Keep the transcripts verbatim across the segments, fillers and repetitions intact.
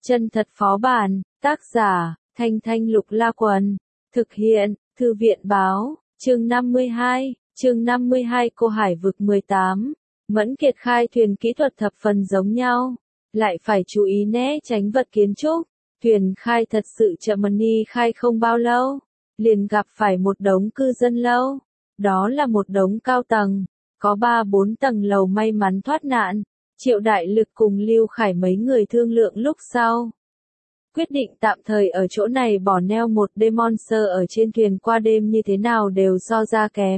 Chân thật phó bản, tác giả, Thanh Thanh Lục La Quần, thực hiện, Thư viện Báo, chương năm mươi hai, chương năm mươi hai Cô Hải Vực mười tám, Mẫn Kiệt khai thuyền kỹ thuật thập phần giống nhau, lại phải chú ý né tránh vật kiến trúc, thuyền khai thật sự chậm. Money khai không bao lâu, liền gặp phải một đống cư dân lâu, đó là một đống cao tầng, có ba bốn tầng lầu may mắn thoát nạn. Triệu Đại Lực cùng Lưu Khải mấy người thương lượng lúc sau, quyết định tạm thời ở chỗ này bỏ neo một đêm. Monster ở trên thuyền qua đêm như thế nào đều so ra kém.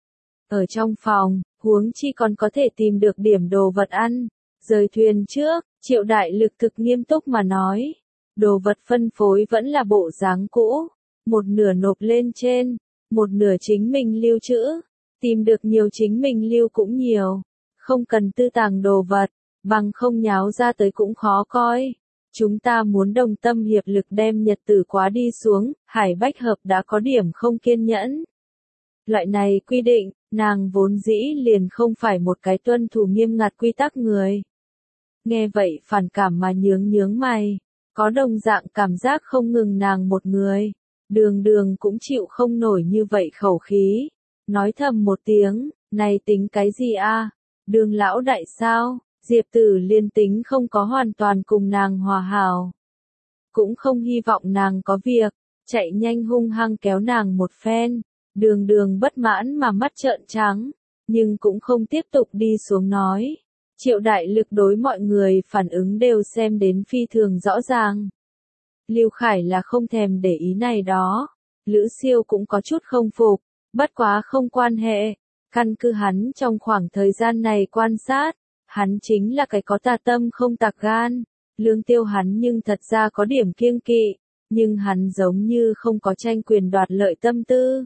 Ở trong phòng, huống chi còn có thể tìm được điểm đồ vật ăn. Rời thuyền trước, Triệu Đại Lực thực nghiêm túc mà nói, đồ vật phân phối vẫn là bộ dáng cũ, một nửa nộp lên trên, một nửa chính mình lưu trữ, tìm được nhiều chính mình lưu cũng nhiều. Không cần tư tàng đồ vật, bằng không nháo ra tới cũng khó coi. Chúng ta muốn đồng tâm hiệp lực đem nhật tử quá đi xuống. Hải Bách Hợp đã có điểm không kiên nhẫn. Loại này quy định, nàng vốn dĩ liền không phải một cái tuân thủ nghiêm ngặt quy tắc người. Nghe vậy phản cảm mà nhướng nhướng mày, có đồng dạng cảm giác không ngừng nàng một người. Đường Đường cũng chịu không nổi như vậy khẩu khí, nói thầm một tiếng, này tính cái gì a? Đường lão đại sao? Diệp Tử Liên tính không có hoàn toàn cùng nàng hòa hảo, cũng không hy vọng nàng có việc, chạy nhanh hung hăng kéo nàng một phen. Đường Đường bất mãn mà mắt trợn trắng, nhưng cũng không tiếp tục đi xuống nói. Triệu Đại Lực đối mọi người phản ứng đều xem đến phi thường rõ ràng. Lưu Khải là không thèm để ý này đó, Lữ Siêu cũng có chút không phục, bất quá không quan hệ. Căn cứ hắn trong khoảng thời gian này quan sát, hắn chính là cái có tà tâm không tạc gan. Lương Tiêu hắn nhưng thật ra có điểm kiêng kỵ, nhưng hắn giống như không có tranh quyền đoạt lợi tâm tư.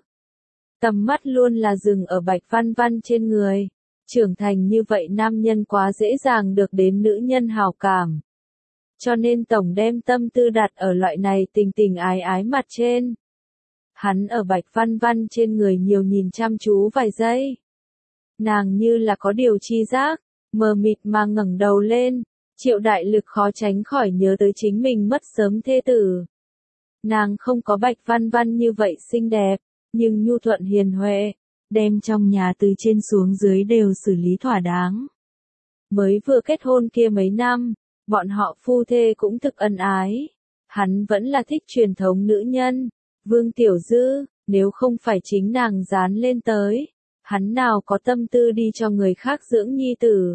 Tầm mắt luôn là dừng ở Bạch Văn Văn trên người. Trưởng thành như vậy nam nhân quá dễ dàng được đến nữ nhân hào cảm. Cho nên tổng đem tâm tư đặt ở loại này tình tình ái ái mặt trên. Hắn ở Bạch Văn Văn trên người nhiều nhìn chăm chú vài giây. Nàng như là có điều chi giác, mờ mịt mà ngẩng đầu lên. Triệu Đại Lực khó tránh khỏi nhớ tới chính mình mất sớm thê tử. Nàng không có Bạch Văn Văn như vậy xinh đẹp, nhưng nhu thuận hiền huệ, đem trong nhà từ trên xuống dưới đều xử lý thỏa đáng. Mới vừa kết hôn kia mấy năm, bọn họ phu thê cũng thực ân ái. Hắn vẫn là thích truyền thống nữ nhân. Vương Tiểu Dư, nếu không phải chính nàng dán lên tới, hắn nào có tâm tư đi cho người khác dưỡng nhi tử.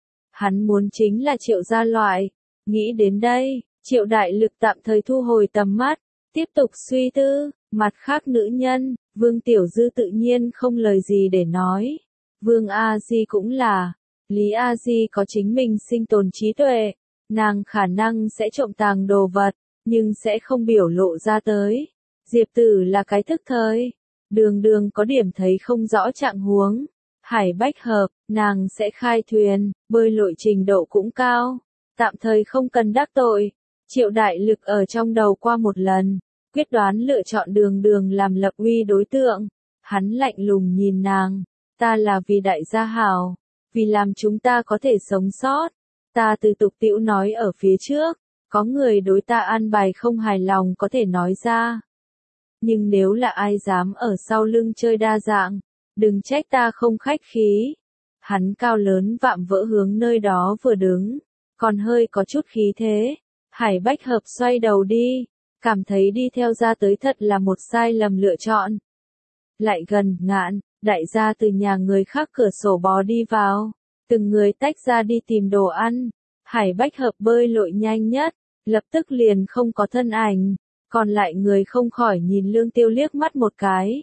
Hắn muốn chính là Triệu gia loại. Nghĩ đến đây, Triệu Đại Lực tạm thời thu hồi tầm mắt, tiếp tục suy tư. Mặt khác nữ nhân, Vương Tiểu Dư tự nhiên không lời gì để nói. Vương A Di cũng là. Lý A Di có chính mình sinh tồn trí tuệ, nàng khả năng sẽ trộm tàng đồ vật, nhưng sẽ không biểu lộ ra tới. Diệp Tử là cái thức thời. Đường Đường có điểm thấy không rõ trạng huống. Hải Bách Hợp, nàng sẽ khai thuyền, bơi lội trình độ cũng cao. Tạm thời không cần đắc tội. Triệu Đại Lực ở trong đầu qua một lần, quyết đoán lựa chọn Đường Đường làm lập uy đối tượng. Hắn lạnh lùng nhìn nàng, ta là vì đại gia hảo, vì làm chúng ta có thể sống sót. Ta từ tục tĩu nói ở phía trước, có người đối ta an bài không hài lòng có thể nói ra. Nhưng nếu là ai dám ở sau lưng chơi đa dạng, đừng trách ta không khách khí. Hắn cao lớn vạm vỡ hướng nơi đó vừa đứng, còn hơi có chút khí thế. Hải Bách Hợp xoay đầu đi, cảm thấy đi theo ra tới thật là một sai lầm lựa chọn. Lại gần, Ngạn, đại gia từ nhà người khác cửa sổ bò đi vào, từng người tách ra đi tìm đồ ăn. Hải Bách Hợp bơi lội nhanh nhất, lập tức liền không có thân ảnh, còn lại người không khỏi nhìn Lương Tiêu liếc mắt một cái.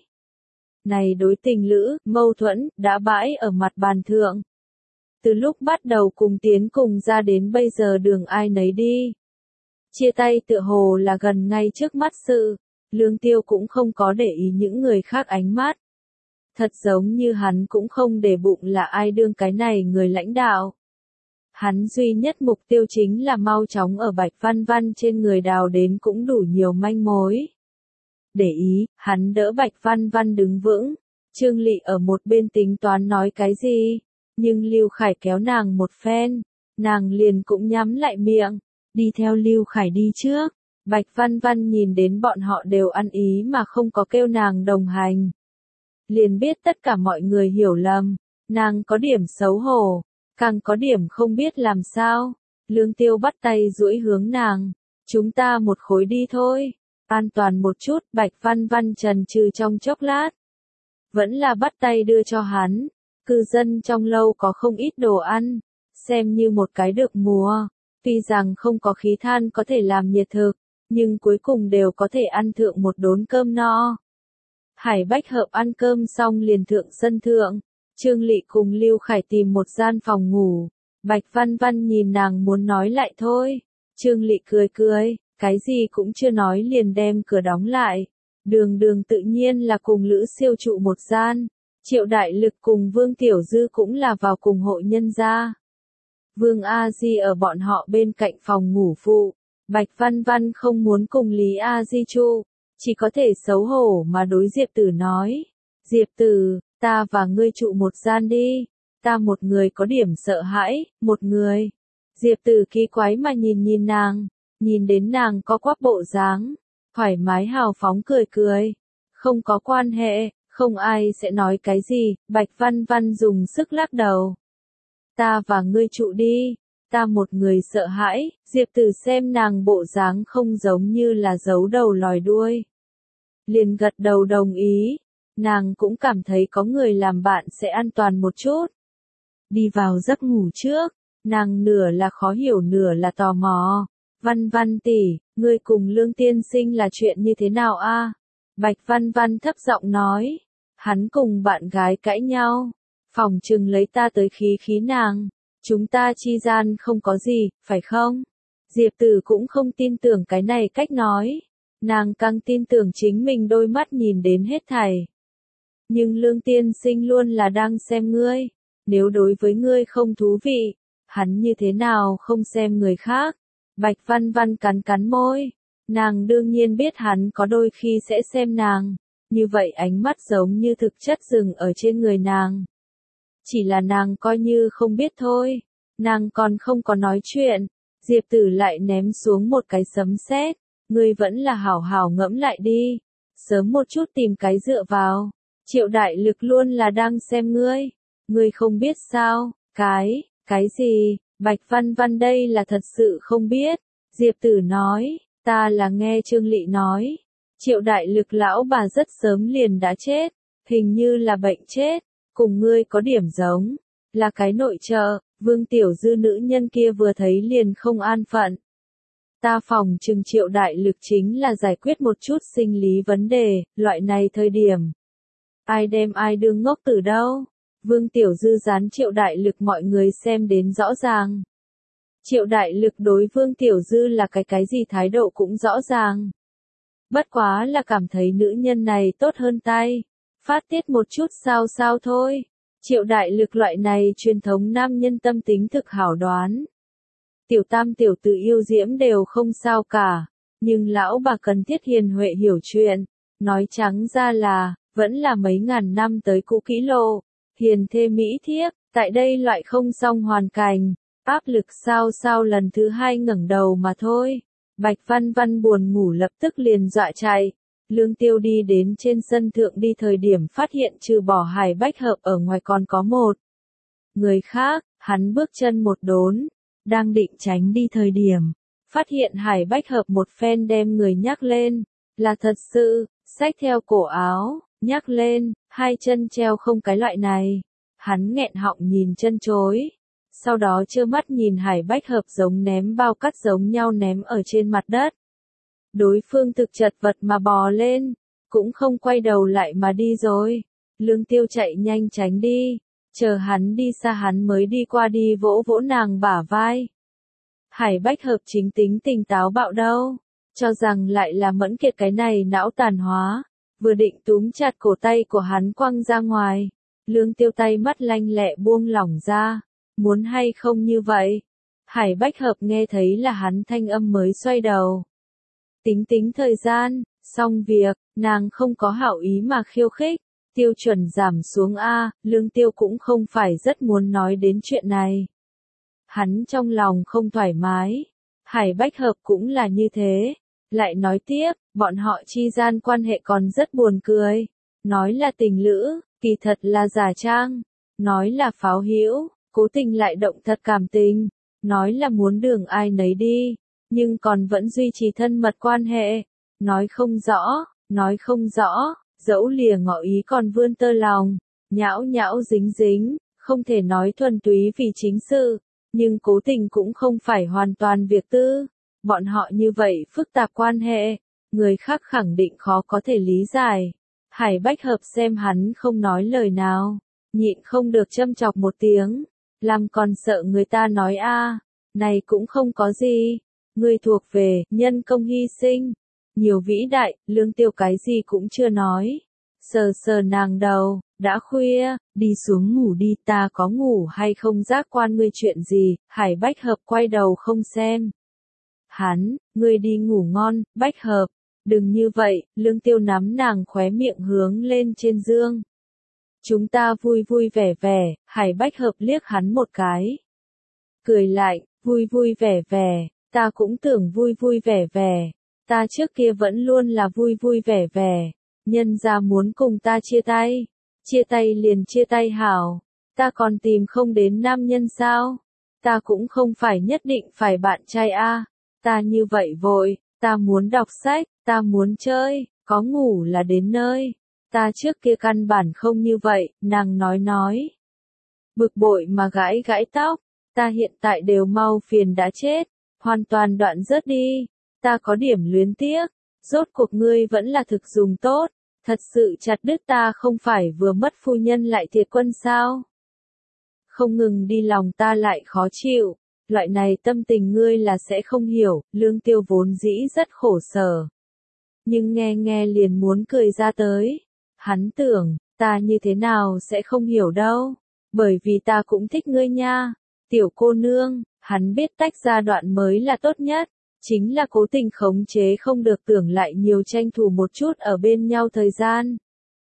Này đối tình lữ, mâu thuẫn, đã bãi ở mặt bàn thượng. Từ lúc bắt đầu cùng tiến cùng ra đến bây giờ đường ai nấy đi. Chia tay tựa hồ là gần ngay trước mắt sự, Lương Tiêu cũng không có để ý những người khác ánh mắt. Thật giống như hắn cũng không để bụng là ai đương cái này người lãnh đạo. Hắn duy nhất mục tiêu chính là mau chóng ở Bạch Văn Văn trên người đào đến cũng đủ nhiều manh mối. Để ý, hắn đỡ Bạch Văn Văn đứng vững. Trương Lị ở một bên tính toán nói cái gì, nhưng Lưu Khải kéo nàng một phen, nàng liền cũng nhắm lại miệng. đi theo Lưu Khải đi trước. Bạch Văn Văn nhìn đến bọn họ đều ăn ý mà không có kêu nàng đồng hành. Liền biết tất cả mọi người hiểu lầm, nàng có điểm xấu hổ, càng có điểm không biết làm sao. Lương Tiêu bắt tay duỗi hướng nàng, chúng ta một khối đi thôi, an toàn một chút. Bạch Văn Văn chần chừ trong chốc lát, vẫn là bắt tay đưa cho hắn. Cư dân trong lâu có không ít đồ ăn, xem như một cái được mùa, tuy rằng không có khí than có thể làm nhiệt thực, nhưng cuối cùng đều có thể ăn thượng một đốn cơm no. Hải Bách Hợp ăn cơm xong liền thượng sân thượng, Trương Lị cùng Lưu Khải tìm một gian phòng ngủ. Bạch Văn Văn nhìn nàng muốn nói lại thôi, Trương Lị cười cười, cái gì cũng chưa nói liền đem cửa đóng lại. Đường Đường tự nhiên là cùng Lữ Siêu trụ một gian, Triệu Đại Lực cùng Vương Tiểu Dư cũng là vào cùng hộ nhân gia. Vương A Di ở bọn họ bên cạnh phòng ngủ phụ, Bạch Văn Văn không muốn cùng Lý A Di trụ, chỉ có thể xấu hổ mà đối Diệp Tử nói, Diệp Tử, ta và ngươi trụ một gian đi, ta một người có điểm sợ hãi, một người. Diệp Tử kỳ quái mà nhìn nhìn nàng, nhìn đến nàng có quắp bộ dáng, thoải mái hào phóng cười cười, không có quan hệ, không ai sẽ nói cái gì. Bạch Văn Văn dùng sức lắc đầu, ta và ngươi trụ đi, ta một người sợ hãi. Diệp Tử xem nàng bộ dáng không giống như là giấu đầu lòi đuôi, liền gật đầu đồng ý. Nàng cũng cảm thấy có người làm bạn sẽ an toàn một chút. Đi vào giấc ngủ trước, nàng nửa là khó hiểu nửa là tò mò. Văn Văn tỷ, ngươi cùng Lương tiên sinh là chuyện như thế nào a? Bạch Văn Văn thấp giọng nói, hắn cùng bạn gái cãi nhau, phòng trừng lấy ta tới khí khí nàng, chúng ta chi gian không có gì, phải không? Diệp Tử cũng không tin tưởng cái này cách nói, nàng càng tin tưởng chính mình đôi mắt nhìn đến hết thảy. Nhưng Lương tiên sinh luôn là đang xem ngươi, nếu đối với ngươi không thú vị, hắn như thế nào không xem người khác? Bạch Văn Văn cắn cắn môi, nàng đương nhiên biết hắn có đôi khi sẽ xem nàng, như vậy ánh mắt giống như thực chất dừng ở trên người nàng. Chỉ là nàng coi như không biết thôi, nàng còn không có nói chuyện, Diệp Tử lại ném xuống một cái sấm sét, ngươi vẫn là hảo hảo ngẫm lại đi, sớm một chút tìm cái dựa vào, Triệu Đại Lực luôn là đang xem ngươi, ngươi không biết sao? Cái, cái gì? Bạch Văn Văn đây là thật sự không biết. Diệp Tử nói, ta là nghe Trương Lị nói, Triệu Đại Lực lão bà rất sớm liền đã chết, hình như là bệnh chết, cùng ngươi có điểm giống, là cái nội trợ. Vương Tiểu Dư nữ nhân kia vừa thấy liền không an phận. Ta phòng trừng Triệu Đại Lực chính là giải quyết một chút sinh lý vấn đề, loại này thời điểm. Ai đem ai đương ngốc tử đâu? Vương Tiểu Dư gián Triệu Đại Lực mọi người xem đến rõ ràng. Triệu Đại Lực đối Vương Tiểu Dư là cái cái gì thái độ cũng rõ ràng. Bất quá là cảm thấy nữ nhân này tốt hơn tay, phát tiết một chút sao sao thôi. Triệu Đại Lực loại này truyền thống nam nhân tâm tính thực hảo đoán. Tiểu tam tiểu tử yêu diễm đều không sao cả, nhưng lão bà cần thiết hiền huệ hiểu chuyện, nói trắng ra là, vẫn là mấy ngàn năm tới cũ kỹ lộ, hiền thê mỹ thiếp, tại đây loại không song hoàn cảnh, áp lực sao sao lần thứ hai ngẩng đầu mà thôi. Bạch Văn Văn buồn ngủ lập tức liền dọa chạy. Lương Tiêu đi đến trên sân thượng đi thời điểm phát hiện trừ bỏ Hải Bách Hợp ở ngoài còn có một người khác, hắn bước chân một đốn, đang định tránh đi thời điểm, phát hiện Hải Bách Hợp một phen đem người nhắc lên, là thật sự, xách theo cổ áo, nhắc lên, hai chân treo không cái loại này. Hắn nghẹn họng nhìn chân chối, sau đó trơ mắt nhìn Hải Bách Hợp giống ném bao cát giống nhau ném ở trên mặt đất. Đối phương thực chật vật mà bò lên, cũng không quay đầu lại mà đi rồi. Lương Tiêu chạy nhanh tránh đi, chờ hắn đi xa hắn mới đi qua đi vỗ vỗ nàng bả vai. Hải Bách Hợp chính tính tỉnh táo bạo đâu, cho rằng lại là Mẫn Kiệt cái này não tàn hóa, vừa định túm chặt cổ tay của hắn quăng ra ngoài. Lương Tiêu tay mắt lanh lẹ buông lỏng ra, muốn hay không như vậy? Hải Bách Hợp nghe thấy là hắn thanh âm mới xoay đầu. Tính tính thời gian, xong việc, nàng không có hảo ý mà khiêu khích, tiêu chuẩn giảm xuống A, Lương Tiêu cũng không phải rất muốn nói đến chuyện này. Hắn trong lòng không thoải mái, Hải Bách Hợp cũng là như thế. Lại nói tiếp, bọn họ chi gian quan hệ còn rất buồn cười. Nói là tình lữ, kỳ thật là giả trang. Nói là pháo hữu, cố tình lại động thật cảm tình. Nói là muốn đường ai nấy đi, nhưng còn vẫn duy trì thân mật quan hệ. Nói không rõ, nói không rõ, dẫu lìa ngỏ ý còn vươn tơ lòng. Nhão nhão dính dính, không thể nói thuần túy vì chính sự, nhưng cố tình cũng không phải hoàn toàn việc tư. Bọn họ như vậy phức tạp quan hệ, người khác khẳng định khó có thể lý giải. Hải Bách Hợp xem hắn không nói lời nào, nhịn không được châm chọc một tiếng, làm còn sợ người ta nói a, này cũng không có gì, người thuộc về nhân công hy sinh, nhiều vĩ đại, Lương Tiêu cái gì cũng chưa nói. Sờ sờ nàng đầu, đã khuya, đi xuống ngủ đi, ta có ngủ hay không giác quan ngươi chuyện gì. Hải Bách Hợp quay đầu không xem hắn, ngươi đi ngủ ngon, Bách Hợp, đừng như vậy. Lương Tiêu nắm nàng khóe miệng hướng lên trên dương. Chúng ta vui vui vẻ vẻ. Hải Bách Hợp liếc hắn một cái, cười lại, vui vui vẻ vẻ, ta cũng tưởng vui vui vẻ vẻ, ta trước kia vẫn luôn là vui vui vẻ vẻ. Nhân gia muốn cùng ta chia tay, chia tay liền chia tay hảo, ta còn tìm không đến nam nhân sao? Ta cũng không phải nhất định phải bạn trai a, ta như vậy vội, ta muốn đọc sách, ta muốn chơi, có ngủ là đến nơi. Ta trước kia căn bản không như vậy, nàng nói nói. Bực bội mà gãi gãi tóc, ta hiện tại đều mau phiền đã chết, hoàn toàn đoạn rớt đi, ta có điểm luyến tiếc. Rốt cuộc ngươi vẫn là thực dùng tốt, thật sự chặt đứt ta không phải vừa mất phu nhân lại thiệt quân sao? Không ngừng đi lòng ta lại khó chịu, loại này tâm tình ngươi là sẽ không hiểu. Lương Tiêu vốn dĩ rất khổ sở, nhưng nghe nghe liền muốn cười ra tới. Hắn tưởng, ta như thế nào sẽ không hiểu đâu, bởi vì ta cũng thích ngươi nha, tiểu cô nương. Hắn biết tách ra đoạn mới là tốt nhất. Chính là cố tình khống chế không được, tưởng lại nhiều tranh thủ một chút ở bên nhau thời gian.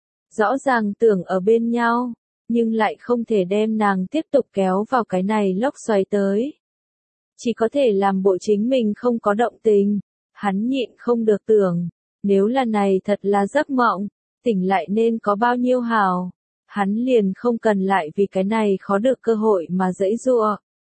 Rõ ràng tưởng ở bên nhau, nhưng lại không thể đem nàng tiếp tục kéo vào cái này lốc xoáy tới. Chỉ có thể làm bộ chính mình không có động tình. Hắn nhịn không được tưởng, nếu là này thật là giấc mộng, tỉnh lại nên có bao nhiêu hào. Hắn liền không cần lại vì cái này khó được cơ hội mà giãy giụa.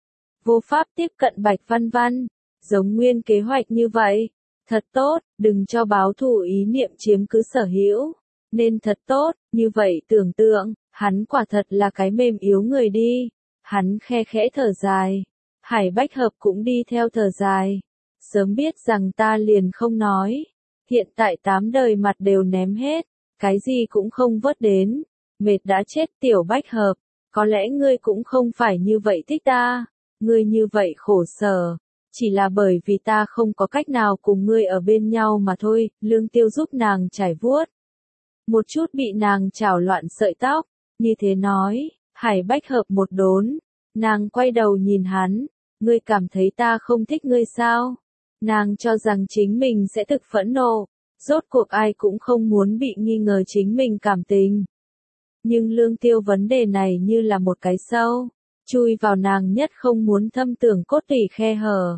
Vô pháp tiếp cận Bạch Văn Văn. Giống nguyên kế hoạch như vậy, thật tốt, đừng cho báo thù ý niệm chiếm cứ sở hữu, nên thật tốt. Như vậy tưởng tượng, hắn quả thật là cái mềm yếu người đi. Hắn khe khẽ thở dài, Hải Bách Hợp cũng đi theo thở dài. Sớm biết rằng ta liền không nói, hiện tại tám đời mặt đều ném hết, cái gì cũng không vớt đến, mệt đã chết. Tiểu Bách Hợp, có lẽ ngươi cũng không phải như vậy thích ta, ngươi như vậy khổ sở, chỉ là bởi vì ta không có cách nào cùng ngươi ở bên nhau mà thôi. Lương Tiêu giúp nàng trải vuốt một chút bị nàng chảo loạn sợi tóc, như thế nói. Hải Bách Hợp một đốn, nàng quay đầu nhìn hắn, ngươi cảm thấy ta không thích ngươi sao? Nàng cho rằng chính mình sẽ thực phẫn nộ, rốt cuộc ai cũng không muốn bị nghi ngờ chính mình cảm tình. Nhưng Lương Tiêu vấn đề này như là một cái sâu, chui vào nàng nhất không muốn thâm tưởng cốt tủy khe hở.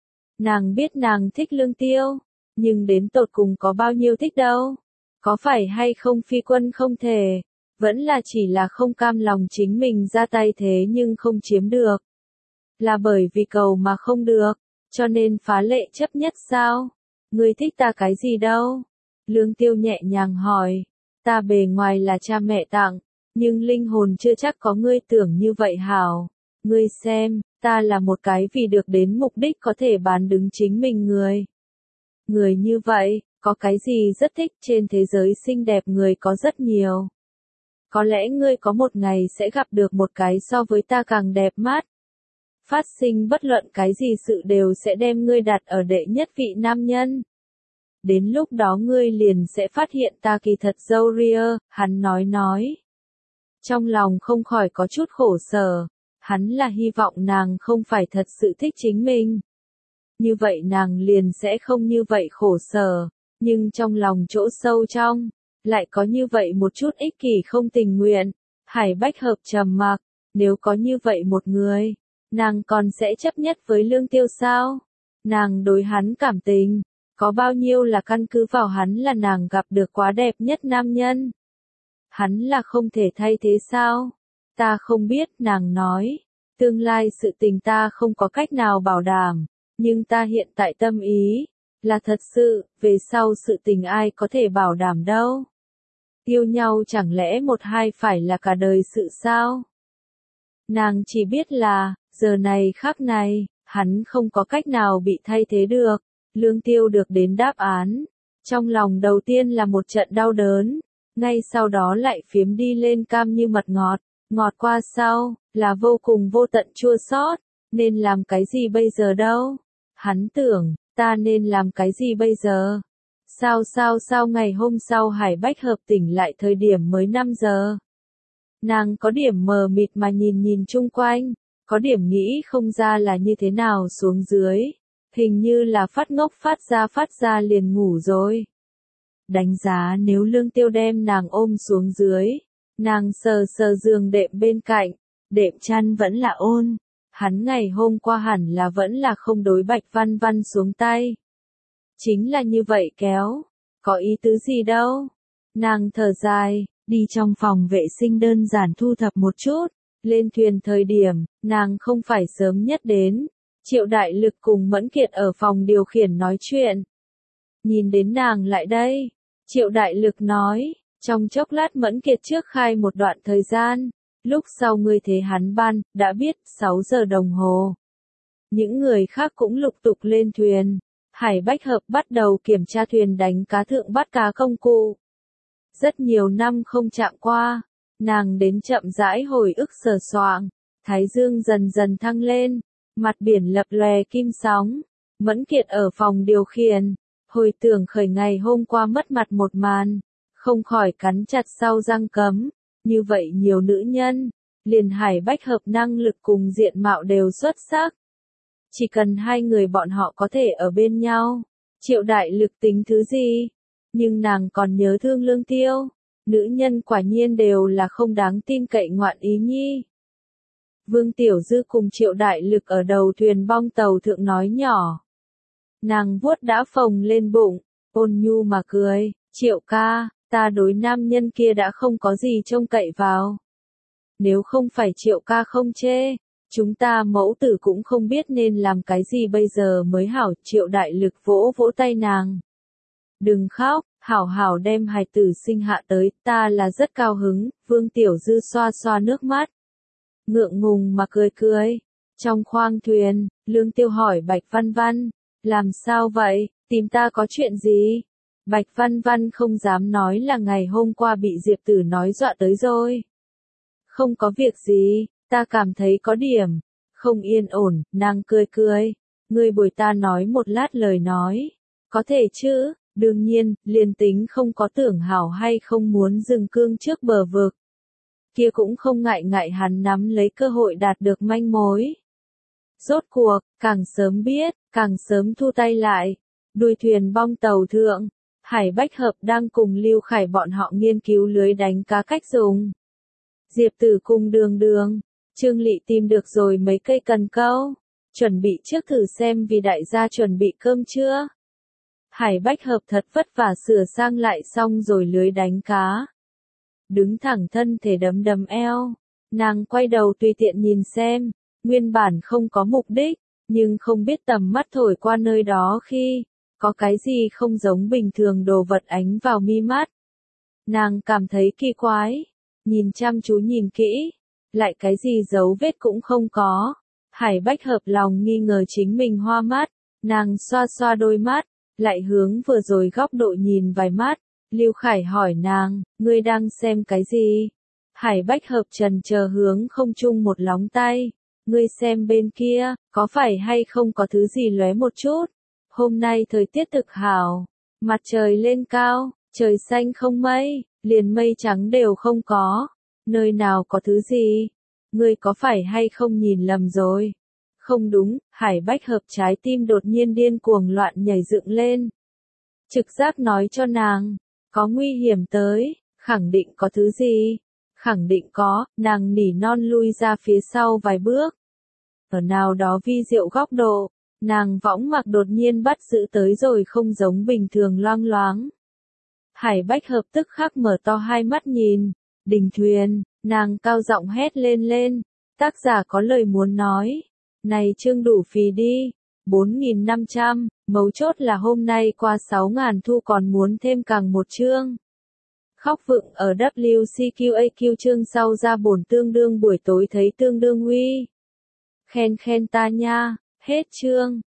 Nàng biết nàng thích Lương Tiêu, nhưng đến tột cùng có bao nhiêu thích đâu? Có phải hay không phi quân không thể, vẫn là chỉ là không cam lòng chính mình ra tay thế nhưng không chiếm được. Là bởi vì cầu mà không được, cho nên phá lệ chấp nhất sao? Ngươi thích ta cái gì đâu? Lương Tiêu nhẹ nhàng hỏi, ta bề ngoài là cha mẹ tặng, nhưng linh hồn chưa chắc có ngươi tưởng như vậy hảo. Ngươi xem, ta là một cái vì được đến mục đích có thể bán đứng chính mình người. Người như vậy, có cái gì rất thích? Trên thế giới xinh đẹp người có rất nhiều. Có lẽ ngươi có một ngày sẽ gặp được một cái so với ta càng đẹp mắt. Phát sinh bất luận cái gì sự đều sẽ đem ngươi đặt ở đệ nhất vị nam nhân. Đến lúc đó ngươi liền sẽ phát hiện ta kỳ thật dâu ria. Hắn nói nói, trong lòng không khỏi có chút khổ sở. Hắn là hy vọng nàng không phải thật sự thích chính mình. Như vậy nàng liền sẽ không như vậy khổ sở. Nhưng trong lòng chỗ sâu trong, lại có như vậy một chút ích kỷ không tình nguyện. Hải Bách Hợp trầm mặc, nếu có như vậy một người, nàng còn sẽ chấp nhất với Lương Tiêu sao? Nàng đối hắn cảm tình, có bao nhiêu là căn cứ vào hắn là nàng gặp được quá đẹp nhất nam nhân. Hắn là không thể thay thế sao? Ta không biết, nàng nói. Tương lai sự tình ta không có cách nào bảo đảm, nhưng ta hiện tại tâm ý, là thật sự, về sau sự tình ai có thể bảo đảm đâu. Yêu nhau chẳng lẽ một hai phải là cả đời sự sao? Nàng chỉ biết là, giờ này khắc này, hắn không có cách nào bị thay thế được. Lương Tiêu được đến đáp án. Trong lòng đầu tiên là một trận đau đớn, ngay sau đó lại phiếm đi lên cam như mật ngọt. Ngọt qua sau, là vô cùng vô tận chua xót. Nên làm cái gì bây giờ đâu? Hắn tưởng, ta nên làm cái gì bây giờ? Sao sao sao ngày hôm sau Hải Bách Hợp tỉnh lại thời điểm mới năm giờ. Nàng có điểm mờ mịt mà nhìn nhìn chung quanh, có điểm nghĩ không ra là như thế nào xuống dưới. Hình như là phát ngốc phát ra phát ra liền ngủ rồi. Đánh giá nếu Lương Tiêu đem nàng ôm xuống dưới, nàng sờ sờ giường đệm bên cạnh, đệm chăn vẫn là ôn. Hắn ngày hôm qua hẳn là vẫn là không đối Bạch Văn Văn xuống tay. Chính là như vậy kéo, có ý tứ gì đâu. Nàng thở dài, đi trong phòng vệ sinh đơn giản thu thập một chút. Lên thuyền thời điểm, nàng không phải sớm nhất đến. Triệu Đại Lực cùng Mẫn Kiệt ở phòng điều khiển nói chuyện. Nhìn đến nàng lại đây, Triệu Đại Lực nói, trong chốc lát Mẫn Kiệt trước khai một đoạn thời gian, lúc sau ngươi thế hắn ban, đã biết, sáu giờ đồng hồ. Những người khác cũng lục tục lên thuyền, Hải Bách Hợp bắt đầu kiểm tra thuyền đánh cá thượng bắt cá công cụ. Rất nhiều năm không chạm qua, nàng đến chậm rãi hồi ức sờ soạng, thái dương dần dần thăng lên. Mặt biển lập lòe kim sóng, Mẫn Kiệt ở phòng điều khiển, hồi tưởng khởi ngày hôm qua mất mặt một màn, không khỏi cắn chặt sau răng cấm, như vậy nhiều nữ nhân, liền Hải Bách Hợp năng lực cùng diện mạo đều xuất sắc. Chỉ cần hai người bọn họ có thể ở bên nhau, Triệu Đại Lực tính thứ gì, nhưng nàng còn nhớ thương Lương Tiêu, nữ nhân quả nhiên đều là không đáng tin cậy ngoạn ý nhi. Vương Tiểu Dư cùng Triệu Đại Lực ở đầu thuyền bong tàu thượng nói nhỏ. Nàng vuốt đã phồng lên bụng, ôn nhu mà cười, Triệu ca, ta đối nam nhân kia đã không có gì trông cậy vào. Nếu không phải Triệu ca không chê, chúng ta mẫu tử cũng không biết nên làm cái gì bây giờ mới hảo. Triệu Đại Lực vỗ vỗ tay nàng. Đừng khóc, hảo hảo đem hài tử sinh hạ tới, ta là rất cao hứng. Vương Tiểu Dư xoa xoa nước mắt. Ngượng ngùng mà cười cười. Trong khoang thuyền, Lương Tiêu hỏi Bạch Văn Văn, làm sao vậy, tìm ta có chuyện gì? Bạch Văn Văn không dám nói là ngày hôm qua bị Diệp Tử nói dọa tới rồi. Không có việc gì, ta cảm thấy có điểm không yên ổn. Nàng cười cười, ngươi bồi ta nói một lát lời nói. Có thể chứ, đương nhiên, liền tính không có tưởng hảo hay không muốn dừng cương trước bờ vực. Kia cũng không ngại ngại hắn nắm lấy cơ hội đạt được manh mối. Rốt cuộc, càng sớm biết, càng sớm thu tay lại. Đuôi thuyền bong tàu thượng, Hải Bách Hợp đang cùng Lưu Khải bọn họ nghiên cứu lưới đánh cá cách dùng. Diệp Tử cùng Đường Đường, Trương Lị tìm được rồi mấy cây cần câu, chuẩn bị trước thử xem vì đại gia chuẩn bị cơm chưa. Hải Bách Hợp thật vất vả sửa sang lại xong rồi lưới đánh cá. Đứng thẳng thân thể đấm đấm eo, nàng quay đầu tùy tiện nhìn xem, nguyên bản không có mục đích, nhưng không biết tầm mắt thổi qua nơi đó khi, có cái gì không giống bình thường đồ vật ánh vào mi mắt. Nàng cảm thấy kỳ quái, nhìn chăm chú nhìn kỹ, lại cái gì dấu vết cũng không có. Hải Bách Hợp lòng nghi ngờ chính mình hoa mắt, nàng xoa xoa đôi mắt, lại hướng vừa rồi góc độ nhìn vài mắt. Lưu Khải hỏi nàng, ngươi đang xem cái gì? Hải Bách Hợp trần chờ hướng không trung một lóng tay. Ngươi xem bên kia, có phải hay không có thứ gì lóe một chút? Hôm nay thời tiết thực hảo, mặt trời lên cao, trời xanh không mây, liền mây trắng đều không có. Nơi nào có thứ gì? Ngươi có phải hay không nhìn lầm rồi? Không đúng, Hải Bách Hợp trái tim đột nhiên điên cuồng loạn nhảy dựng lên. Trực giác nói cho nàng, có nguy hiểm tới, khẳng định có thứ gì, khẳng định có, nàng nỉ non lui ra phía sau vài bước. Ở nào đó vi diệu góc độ, Nàng võng mặc đột nhiên bắt giữ tới rồi không giống bình thường loang loáng. Hải Bách Hợp tức khắc mở to hai mắt nhìn. Đình Thuyền, nàng cao giọng hét lên lên. Tác giả có lời muốn nói. Này chương đủ phí đi. bốn nghìn năm trăm, mấu chốt là hôm nay qua sáu ngàn thu còn muốn thêm càng một chương. Khóc vựng ở W C Q A Q chương sau ra bổn tương đương buổi tối thấy tương đương huy. Khen khen ta nha, hết chương.